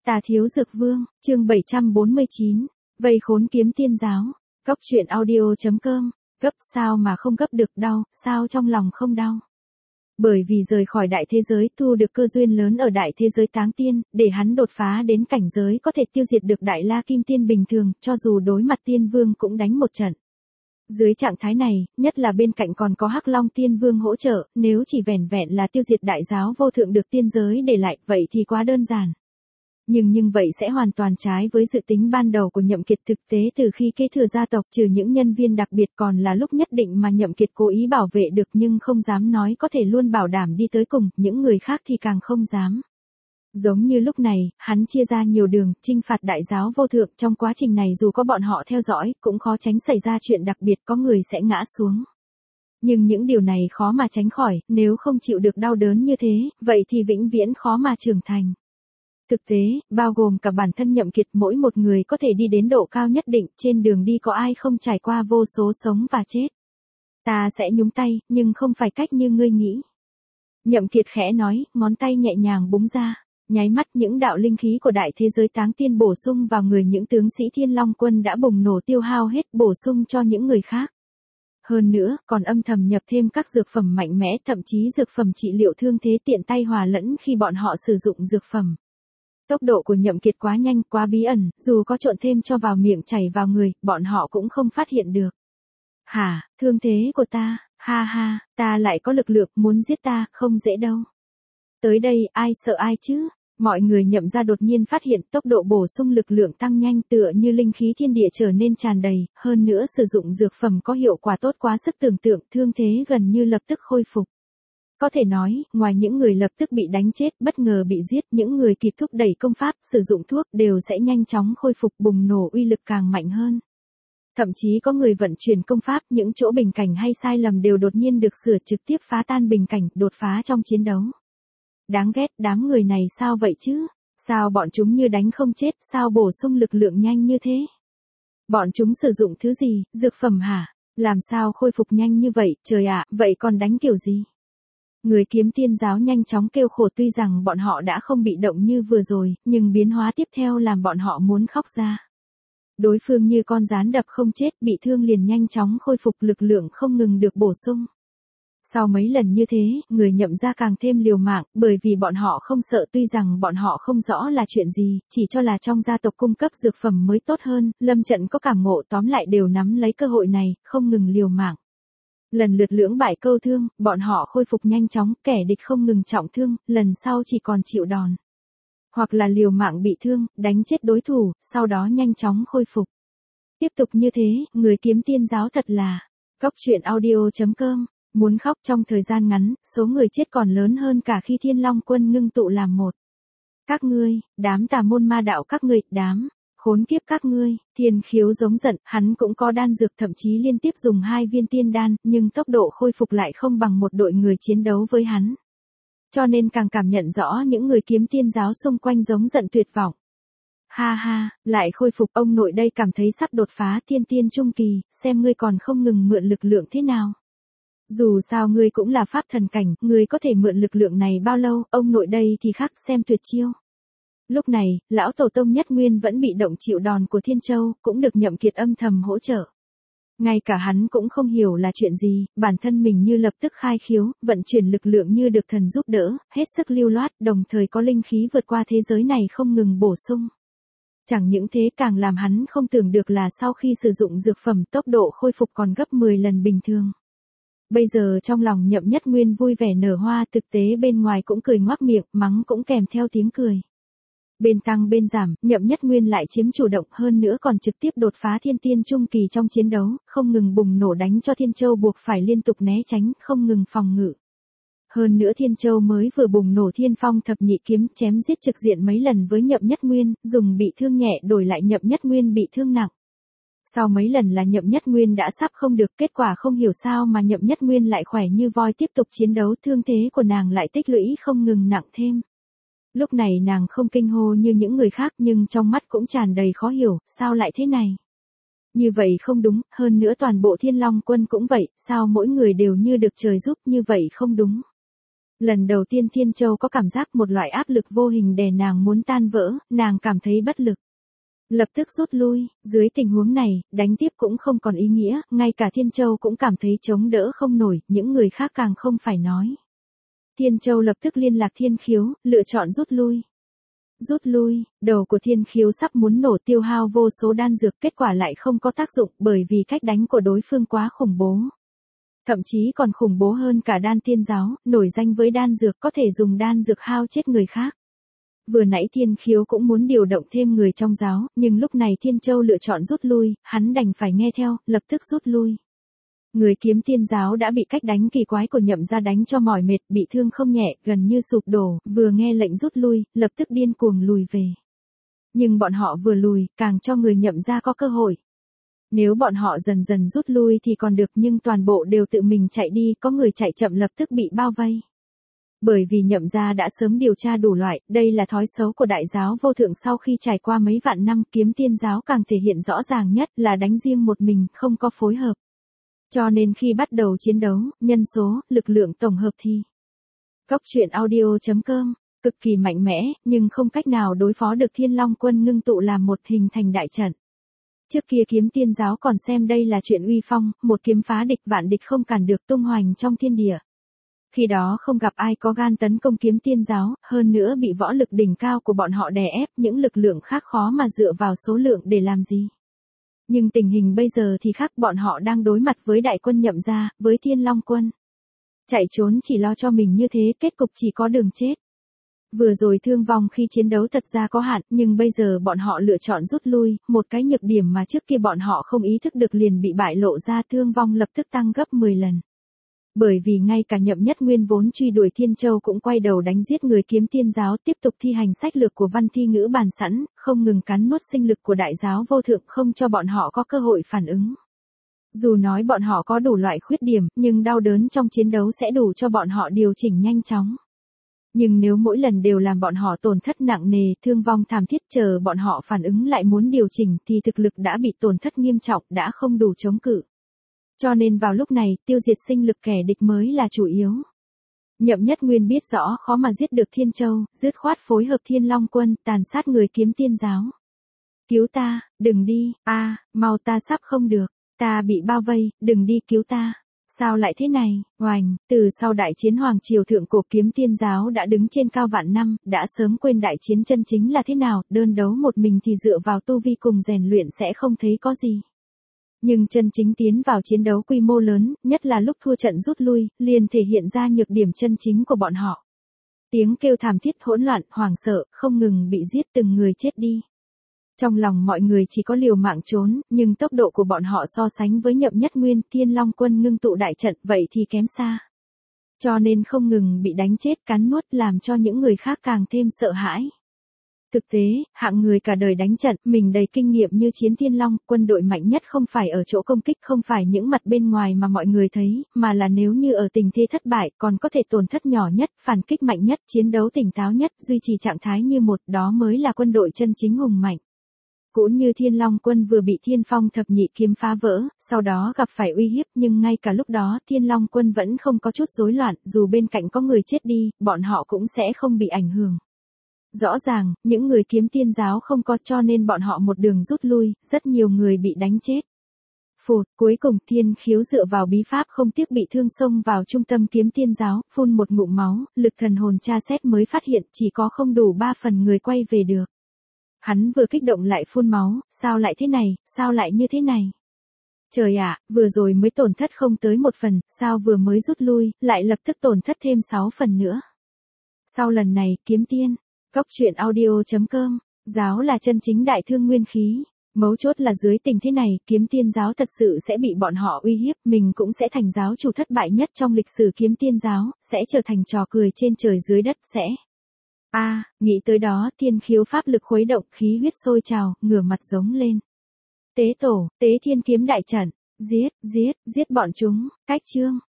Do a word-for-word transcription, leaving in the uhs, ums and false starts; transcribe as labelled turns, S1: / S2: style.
S1: Tà Thiếu Dược Vương, chương bảy trăm bốn mươi chín, vây khốn kiếm tiên giáo, Cốc truyện audio.com, gấp sao mà không gấp được đau, sao trong lòng không đau. Bởi vì rời khỏi đại thế giới thu được cơ duyên lớn ở đại thế giới táng tiên, để hắn đột phá đến cảnh giới có thể tiêu diệt được đại la kim tiên bình thường, cho dù đối mặt tiên vương cũng đánh một trận. Dưới trạng thái này, nhất là bên cạnh còn có Hắc Long Tiên Vương hỗ trợ, nếu chỉ vẻn vẹn là tiêu diệt đại giáo vô thượng được tiên giới để lại, vậy thì quá đơn giản. Nhưng nhưng vậy sẽ hoàn toàn trái với dự tính ban đầu của Nhậm Kiệt. Thực tế từ khi kế thừa gia tộc, trừ những nhân viên đặc biệt còn là lúc nhất định mà Nhậm Kiệt cố ý bảo vệ được, nhưng không dám nói có thể luôn bảo đảm đi tới cùng, những người khác thì càng không dám. Giống như lúc này, hắn chia ra nhiều đường, chinh phạt đại giáo vô thượng, trong quá trình này dù có bọn họ theo dõi, cũng khó tránh xảy ra chuyện đặc biệt, có người sẽ ngã xuống. Nhưng những điều này khó mà tránh khỏi, nếu không chịu được đau đớn như thế, vậy thì vĩnh viễn khó mà trưởng thành. Thực tế, bao gồm cả bản thân Nhậm Kiệt, mỗi một người có thể đi đến độ cao nhất định, trên đường đi có ai không trải qua vô số sống và chết. Ta sẽ nhúng tay, nhưng không phải cách như ngươi nghĩ. Nhậm Kiệt khẽ nói, ngón tay nhẹ nhàng búng ra. Nháy mắt những đạo linh khí của đại thế giới táng tiên bổ sung vào người những tướng sĩ Thiên Long quân đã bùng nổ tiêu hao hết, bổ sung cho những người khác. Hơn nữa, còn âm thầm nhập thêm các dược phẩm mạnh mẽ, thậm chí dược phẩm trị liệu thương thế tiện tay hòa lẫn khi bọn họ sử dụng dược phẩm. Tốc độ của Nhậm Kiệt quá nhanh, quá bí ẩn, dù có trộn thêm cho vào miệng chảy vào người, bọn họ cũng không phát hiện được. Hả, thương thế của ta, ha ha, ta lại có lực lượng, muốn giết ta, không dễ đâu. Tới đây, ai sợ ai chứ? Mọi người Nhậm ra đột nhiên phát hiện tốc độ bổ sung lực lượng tăng nhanh, tựa như linh khí thiên địa trở nên tràn đầy, hơn nữa sử dụng dược phẩm có hiệu quả tốt quá sức tưởng tượng, thương thế gần như lập tức khôi phục. Có thể nói, ngoài những người lập tức bị đánh chết, bất ngờ bị giết, những người kịp thúc đẩy công pháp, sử dụng thuốc đều sẽ nhanh chóng khôi phục, bùng nổ uy lực càng mạnh hơn. Thậm chí có người vận chuyển công pháp, những chỗ bình cảnh hay sai lầm đều đột nhiên được sửa, trực tiếp phá tan bình cảnh, đột phá trong chiến đấu. Đáng ghét, đám người này sao vậy chứ? Sao bọn chúng như đánh không chết, sao bổ sung lực lượng nhanh như thế? Bọn chúng sử dụng thứ gì, dược phẩm hả? Làm sao khôi phục nhanh như vậy, trời ạ, vậy còn đánh kiểu gì? Người kiếm tiên giáo nhanh chóng kêu khổ, tuy rằng bọn họ đã không bị động như vừa rồi, nhưng biến hóa tiếp theo làm bọn họ muốn khóc ra. Đối phương như con gián đập không chết, bị thương liền nhanh chóng khôi phục, lực lượng không ngừng được bổ sung. Sau mấy lần như thế, người Nhậm ra càng thêm liều mạng, bởi vì bọn họ không sợ, tuy rằng bọn họ không rõ là chuyện gì, chỉ cho là trong gia tộc cung cấp dược phẩm mới tốt hơn, lâm trận có cảm ngộ, tóm lại đều nắm lấy cơ hội này, không ngừng liều mạng. Lần lượt lưỡng bại câu thương, bọn họ khôi phục nhanh chóng, kẻ địch không ngừng trọng thương, lần sau chỉ còn chịu đòn. Hoặc là liều mạng bị thương, đánh chết đối thủ, sau đó nhanh chóng khôi phục. Tiếp tục như thế, người kiếm tiên giáo thật là, Cốc truyện audio.com. Muốn khóc. Trong thời gian ngắn, số người chết còn lớn hơn cả khi Thiên Long quân ngưng tụ làm một. Các ngươi, đám tà môn ma đạo các ngươi, đám khốn kiếp các ngươi. Thiên Khiếu giống giận, hắn cũng có đan dược, thậm chí liên tiếp dùng hai viên tiên đan, nhưng tốc độ khôi phục lại không bằng một đội người chiến đấu với hắn. Cho nên càng cảm nhận rõ những người kiếm tiên giáo xung quanh giống giận tuyệt vọng. Ha ha, lại khôi phục, ông nội đây cảm thấy sắp đột phá thiên tiên trung kỳ, xem ngươi còn không ngừng mượn lực lượng thế nào. Dù sao ngươi cũng là pháp thần cảnh, ngươi có thể mượn lực lượng này bao lâu, ông nội đây thì khác, xem tuyệt chiêu. Lúc này, lão tổ tông Nhất Nguyên vẫn bị động chịu đòn của Thiên Châu, cũng được Nhậm Kiệt âm thầm hỗ trợ. Ngay cả hắn cũng không hiểu là chuyện gì, bản thân mình như lập tức khai khiếu, vận chuyển lực lượng như được thần giúp đỡ, hết sức lưu loát, đồng thời có linh khí vượt qua thế giới này không ngừng bổ sung. Chẳng những thế, càng làm hắn không tưởng được là sau khi sử dụng dược phẩm, tốc độ khôi phục còn gấp mười lần bình thường. Bây giờ trong lòng Nhậm Nhất Nguyên vui vẻ nở hoa, thực tế bên ngoài cũng cười ngoác miệng, mắng cũng kèm theo tiếng cười. Bên tăng bên giảm, Nhậm Nhất Nguyên lại chiếm chủ động, hơn nữa còn trực tiếp đột phá thiên tiên trung kỳ trong chiến đấu, không ngừng bùng nổ đánh cho Thiên Châu buộc phải liên tục né tránh, không ngừng phòng ngự. Hơn nữa Thiên Châu mới vừa bùng nổ Thiên Phong thập nhị kiếm, chém giết trực diện mấy lần với Nhậm Nhất Nguyên, dùng bị thương nhẹ đổi lại Nhậm Nhất Nguyên bị thương nặng. Sau mấy lần là Nhậm Nhất Nguyên đã sắp không được, kết quả không hiểu sao mà Nhậm Nhất Nguyên lại khỏe như voi, tiếp tục chiến đấu, thương thế của nàng lại tích lũy không ngừng nặng thêm. Lúc này nàng không kinh hô như những người khác, nhưng trong mắt cũng tràn đầy khó hiểu, sao lại thế này? Như vậy không đúng, hơn nữa toàn bộ Thiên Long quân cũng vậy, sao mỗi người đều như được trời giúp, như vậy không đúng. Lần đầu tiên Thiên Châu có cảm giác một loại áp lực vô hình đè nàng muốn tan vỡ, nàng cảm thấy bất lực. Lập tức rút lui, dưới tình huống này, đánh tiếp cũng không còn ý nghĩa, ngay cả Thiên Châu cũng cảm thấy chống đỡ không nổi, những người khác càng không phải nói. Thiên Châu lập tức liên lạc Thiên Khiếu, lựa chọn rút lui. Rút lui, đầu của Thiên Khiếu sắp muốn nổ, tiêu hao vô số đan dược, kết quả lại không có tác dụng bởi vì cách đánh của đối phương quá khủng bố. Thậm chí còn khủng bố hơn cả đan tiên giáo, nổi danh với đan dược có thể dùng đan dược hao chết người khác. Vừa nãy Thiên Khiếu cũng muốn điều động thêm người trong giáo, nhưng lúc này Thiên Châu lựa chọn rút lui, hắn đành phải nghe theo, lập tức rút lui. Người kiếm tiên giáo đã bị cách đánh kỳ quái của Nhậm gia đánh cho mỏi mệt, bị thương không nhẹ, gần như sụp đổ, vừa nghe lệnh rút lui, lập tức điên cuồng lùi về. Nhưng bọn họ vừa lùi, càng cho người Nhậm gia có cơ hội. Nếu bọn họ dần dần rút lui thì còn được, nhưng toàn bộ đều tự mình chạy đi, có người chạy chậm lập tức bị bao vây. Bởi vì Nhậm gia đã sớm điều tra đủ loại, đây là thói xấu của đại giáo vô thượng sau khi trải qua mấy vạn năm, kiếm tiên giáo càng thể hiện rõ ràng nhất là đánh riêng một mình, không có phối hợp. Cho nên khi bắt đầu chiến đấu, nhân số, lực lượng tổng hợp thì Cốc truyện audio chấm com, cực kỳ mạnh mẽ, nhưng không cách nào đối phó được Thiên Long quân ngưng tụ làm một hình thành đại trận. Trước kia kiếm tiên giáo còn xem đây là chuyện uy phong, một kiếm phá địch vạn địch không cản được, tung hoành trong thiên địa. Khi đó không gặp ai có gan tấn công kiếm tiên giáo, hơn nữa bị võ lực đỉnh cao của bọn họ đè ép, những lực lượng khác khó mà dựa vào số lượng để làm gì. Nhưng tình hình bây giờ thì khác, bọn họ đang đối mặt với đại quân Nhậm gia, với Thiên Long quân. Chạy trốn chỉ lo cho mình như thế, kết cục chỉ có đường chết. Vừa rồi thương vong khi chiến đấu thật ra có hạn, nhưng bây giờ bọn họ lựa chọn rút lui, một cái nhược điểm mà trước kia bọn họ không ý thức được liền bị bại lộ ra, thương vong lập tức tăng gấp mười lần. Bởi vì ngay cả Nhậm Nhất Nguyên vốn truy đuổi Thiên Châu cũng quay đầu đánh giết người kiếm tiên giáo, tiếp tục thi hành sách lược của văn thi ngữ bàn sẵn, không ngừng cắn nuốt sinh lực của đại giáo vô thượng, không cho bọn họ có cơ hội phản ứng. Dù nói bọn họ có đủ loại khuyết điểm, nhưng đau đớn trong chiến đấu sẽ đủ cho bọn họ điều chỉnh nhanh chóng. Nhưng nếu mỗi lần đều làm bọn họ tổn thất nặng nề, thương vong thảm thiết, chờ bọn họ phản ứng lại muốn điều chỉnh thì thực lực đã bị tổn thất nghiêm trọng, đã không đủ chống cự. Cho nên vào lúc này, tiêu diệt sinh lực kẻ địch mới là chủ yếu. Nhậm Nhất Nguyên biết rõ khó mà giết được Thiên Châu, dứt khoát phối hợp Thiên Long quân, tàn sát người kiếm tiên giáo. Cứu ta, đừng đi, a, à, mau, ta sắp không được, ta bị bao vây, đừng đi, cứu ta. Sao lại thế này, oành, từ sau đại chiến Hoàng Triều Thượng Cổ, kiếm tiên giáo đã đứng trên cao vạn năm, đã sớm quên đại chiến chân chính là thế nào, đơn đấu một mình thì dựa vào tu vi cùng rèn luyện sẽ không thấy có gì. Nhưng chân chính tiến vào chiến đấu quy mô lớn, nhất là lúc thua trận rút lui, liền thể hiện ra nhược điểm chân chính của bọn họ. Tiếng kêu thảm thiết, hỗn loạn, hoảng sợ, không ngừng bị giết, từng người chết đi. Trong lòng mọi người chỉ có liều mạng trốn, nhưng tốc độ của bọn họ so sánh với Nhậm Nhất Nguyên, Thiên Long quân ngưng tụ đại trận, vậy thì kém xa. Cho nên không ngừng bị đánh chết, cắn nuốt, làm cho những người khác càng thêm sợ hãi. Thực tế, hạng người cả đời đánh trận, mình đầy kinh nghiệm như Chiến Thiên Long, quân đội mạnh nhất không phải ở chỗ công kích, không phải những mặt bên ngoài mà mọi người thấy, mà là nếu như ở tình thế thất bại, còn có thể tổn thất nhỏ nhất, phản kích mạnh nhất, chiến đấu tỉnh táo nhất, duy trì trạng thái như một, đó mới là quân đội chân chính hùng mạnh. Cũng như Thiên Long quân vừa bị Thiên Phong thập nhị kiếm phá vỡ, sau đó gặp phải uy hiếp, nhưng ngay cả lúc đó Thiên Long quân vẫn không có chút rối loạn, dù bên cạnh có người chết đi, bọn họ cũng sẽ không bị ảnh hưởng. Rõ ràng, những người kiếm tiên giáo không có, cho nên bọn họ một đường rút lui, rất nhiều người bị đánh chết. Phụt, cuối cùng Thiên Khiếu dựa vào bí pháp không tiếc bị thương xông vào trung tâm kiếm tiên giáo, phun một ngụm máu, lực thần hồn tra xét mới phát hiện chỉ có không đủ ba phần người quay về được. Hắn vừa kích động lại phun máu, sao lại thế này, sao lại như thế này? Trời ạ, vừa rồi mới tổn thất không tới một phần, sao vừa mới rút lui, lại lập tức tổn thất thêm sáu phần nữa. Sau lần này, kiếm tiên, Cốc truyện audio chấm com, giáo là chân chính đại thương nguyên khí. Mấu chốt là dưới tình thế này, kiếm tiên giáo thật sự sẽ bị bọn họ uy hiếp, mình cũng sẽ thành giáo chủ thất bại nhất trong lịch sử kiếm tiên giáo, sẽ trở thành trò cười trên trời dưới đất, sẽ. A, à, nghĩ tới đó, Thiên Khiếu pháp lực khuấy động, khí huyết sôi trào, ngửa mặt giống lên. Tế tổ, tế thiên kiếm đại trận, giết, giết, giết bọn chúng, cách chương.